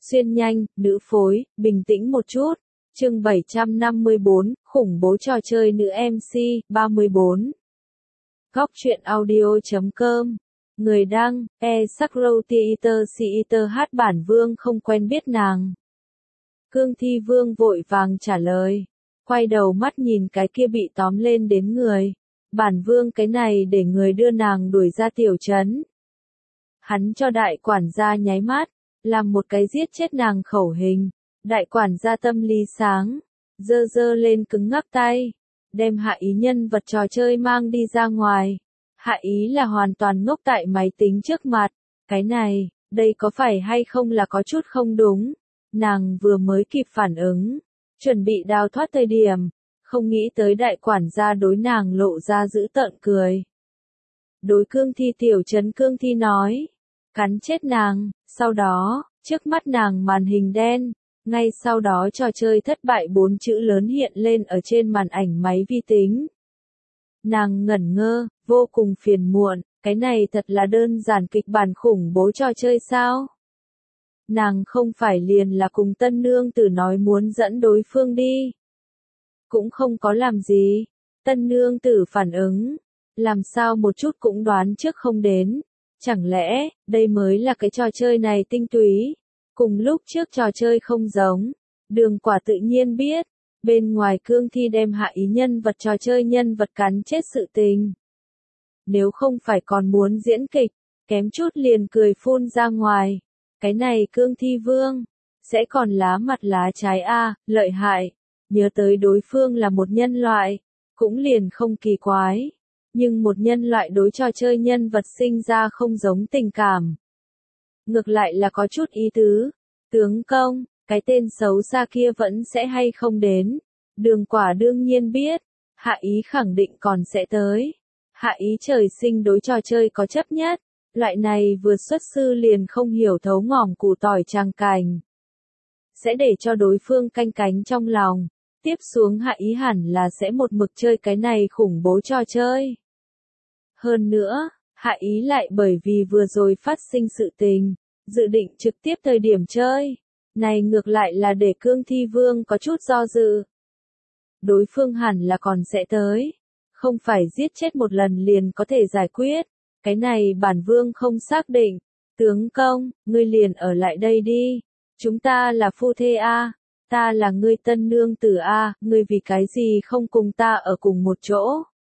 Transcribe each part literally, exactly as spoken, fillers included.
Xuyên nhanh, nữ phối, bình tĩnh một chút. Chương bảy trăm năm mươi bốn, khủng bố trò chơi nữ em xê, ba mươi bốn. Góc truyện audio chấm com. Người đăng, e Sakro Theater Theater hát bản vương không quen biết nàng. Cương Thi Vương vội vàng trả lời. Quay đầu mắt nhìn cái kia bị tóm lên đến người. Bản vương cái này để người đưa nàng đuổi ra tiểu trấn. Hắn cho đại quản gia nháy mắt, làm một cái giết chết nàng khẩu hình. Đại quản gia tâm lý sáng, dơ dơ lên cứng ngắc tay, đem hạ ý nhân vật trò chơi mang đi ra ngoài. Hạ ý là hoàn toàn ngốc tại máy tính trước mặt, cái này, đây có phải hay không là có chút không đúng. Nàng vừa mới kịp phản ứng, chuẩn bị đào thoát thời điểm, không nghĩ tới đại quản gia đối nàng lộ ra dữ tợn cười. Đối Cương Thi tiểu trấn Cương Thi nói, cắn chết nàng, sau đó, trước mắt nàng màn hình đen. Ngay sau đó trò chơi thất bại bốn chữ lớn hiện lên ở trên màn ảnh máy vi tính. Nàng ngẩn ngơ, vô cùng phiền muộn, cái này thật là đơn giản kịch bản khủng bố trò chơi sao? Nàng không phải liền là cùng tân nương tử nói muốn dẫn đối phương đi. Cũng không có làm gì, tân nương tử phản ứng, làm sao một chút cũng đoán trước không đến. Chẳng lẽ, đây mới là cái trò chơi này tinh túy? Cùng lúc trước trò chơi không giống, Đường Quả tự nhiên biết, bên ngoài Cương Thi đem hạ ý nhân vật trò chơi nhân vật cắn chết sự tình. Nếu không phải còn muốn diễn kịch, kém chút liền cười phun ra ngoài. Cái này Cương Thi Vương, sẽ còn lá mặt lá trái a, lợi hại, nhớ tới đối phương là một nhân loại, cũng liền không kỳ quái. Nhưng một nhân loại đối trò chơi nhân vật sinh ra không giống tình cảm. Ngược lại là có chút ý tứ, tướng công, cái tên xấu xa kia vẫn sẽ hay không đến. Đường Quả đương nhiên biết, hạ ý khẳng định còn sẽ tới. Hạ ý trời sinh đối trò chơi có chấp nhất, loại này vừa xuất sư liền không hiểu thấu ngỏm củ tỏi tràng cành. Sẽ để cho đối phương canh cánh trong lòng, tiếp xuống hạ ý hẳn là sẽ một mực chơi cái này khủng bố trò chơi. Hơn nữa, hạ ý lại bởi vì vừa rồi phát sinh sự tình, dự định trực tiếp thời điểm chơi. Này ngược lại là để Cương Thi Vương có chút do dự. Đối phương hẳn là còn sẽ tới. Không phải giết chết một lần liền có thể giải quyết. Cái này bản vương không xác định. Tướng công, ngươi liền ở lại đây đi. Chúng ta là phu thê a, ta là ngươi tân nương tử a, ngươi vì cái gì không cùng ta ở cùng một chỗ?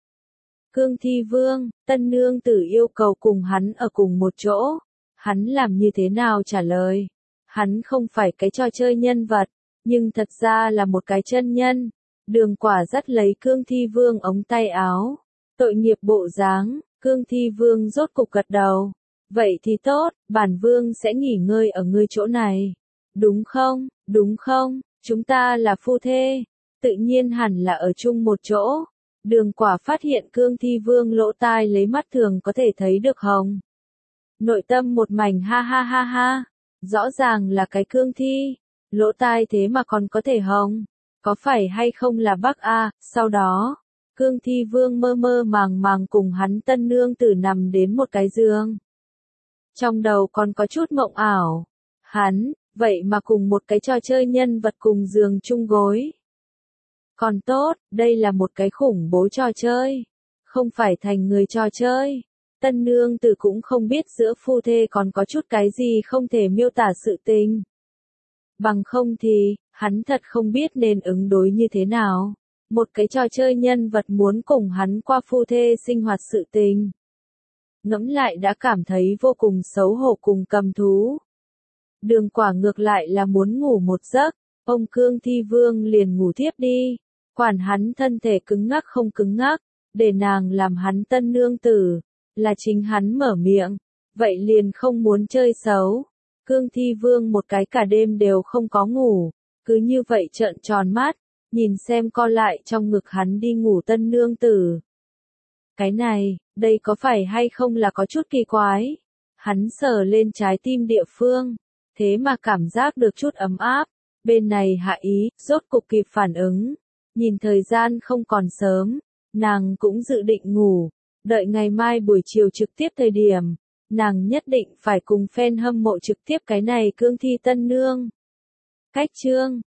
Cương Thi Vương, tân nương tử yêu cầu cùng hắn ở cùng một chỗ. Hắn làm như thế nào trả lời? Hắn không phải cái trò chơi nhân vật, nhưng thật ra là một cái chân nhân. Đường Quả dắt lấy Cương Thi Vương ống tay áo. Tội nghiệp bộ dáng, Cương Thi Vương rốt cục gật đầu. Vậy thì tốt, bản vương sẽ nghỉ ngơi ở ngươi chỗ này. Đúng không, đúng không, chúng ta là phu thê. Tự nhiên hẳn là ở chung một chỗ. Đường Quả phát hiện Cương Thi Vương lỗ tai lấy mắt thường có thể thấy được hồng. Nội tâm một mảnh ha ha ha ha. Rõ ràng là cái Cương Thi. Lỗ tai thế mà còn có thể hồng. Có phải hay không là bác A? Sau đó, Cương Thi Vương mơ mơ màng màng cùng hắn tân nương tử nằm đến một cái giường. Trong đầu còn có chút mộng ảo. Hắn, vậy mà cùng một cái trò chơi nhân vật cùng giường chung gối. Còn tốt, đây là một cái khủng bố trò chơi. Không phải thành người trò chơi. Tân nương tử cũng không biết giữa phu thê còn có chút cái gì không thể miêu tả sự tình. Bằng không thì, hắn thật không biết nên ứng đối như thế nào. Một cái trò chơi nhân vật muốn cùng hắn qua phu thê sinh hoạt sự tình. Ngẫm lại đã cảm thấy vô cùng xấu hổ cùng cầm thú. Đường Quả ngược lại là muốn ngủ một giấc, ông Cương Thi Vương liền ngủ thiếp đi. Quản hắn thân thể cứng ngắc không cứng ngắc, để nàng làm hắn tân nương tử. Là chính hắn mở miệng, vậy liền không muốn chơi xấu. Cương Thi Vương một cái cả đêm đều không có ngủ, cứ như vậy trợn tròn mắt, nhìn xem co lại trong ngực hắn đi ngủ tân nương tử. Cái này, đây có phải hay không là có chút kỳ quái? Hắn sờ lên trái tim địa phương, thế mà cảm giác được chút ấm áp. Bên này hạ ý, rốt cục kịp phản ứng, nhìn thời gian không còn sớm, nàng cũng dự định ngủ. Đợi ngày mai buổi chiều trực tiếp thời điểm, nàng nhất định phải cùng fan hâm mộ trực tiếp cái này cương thi tân nương. Cách chương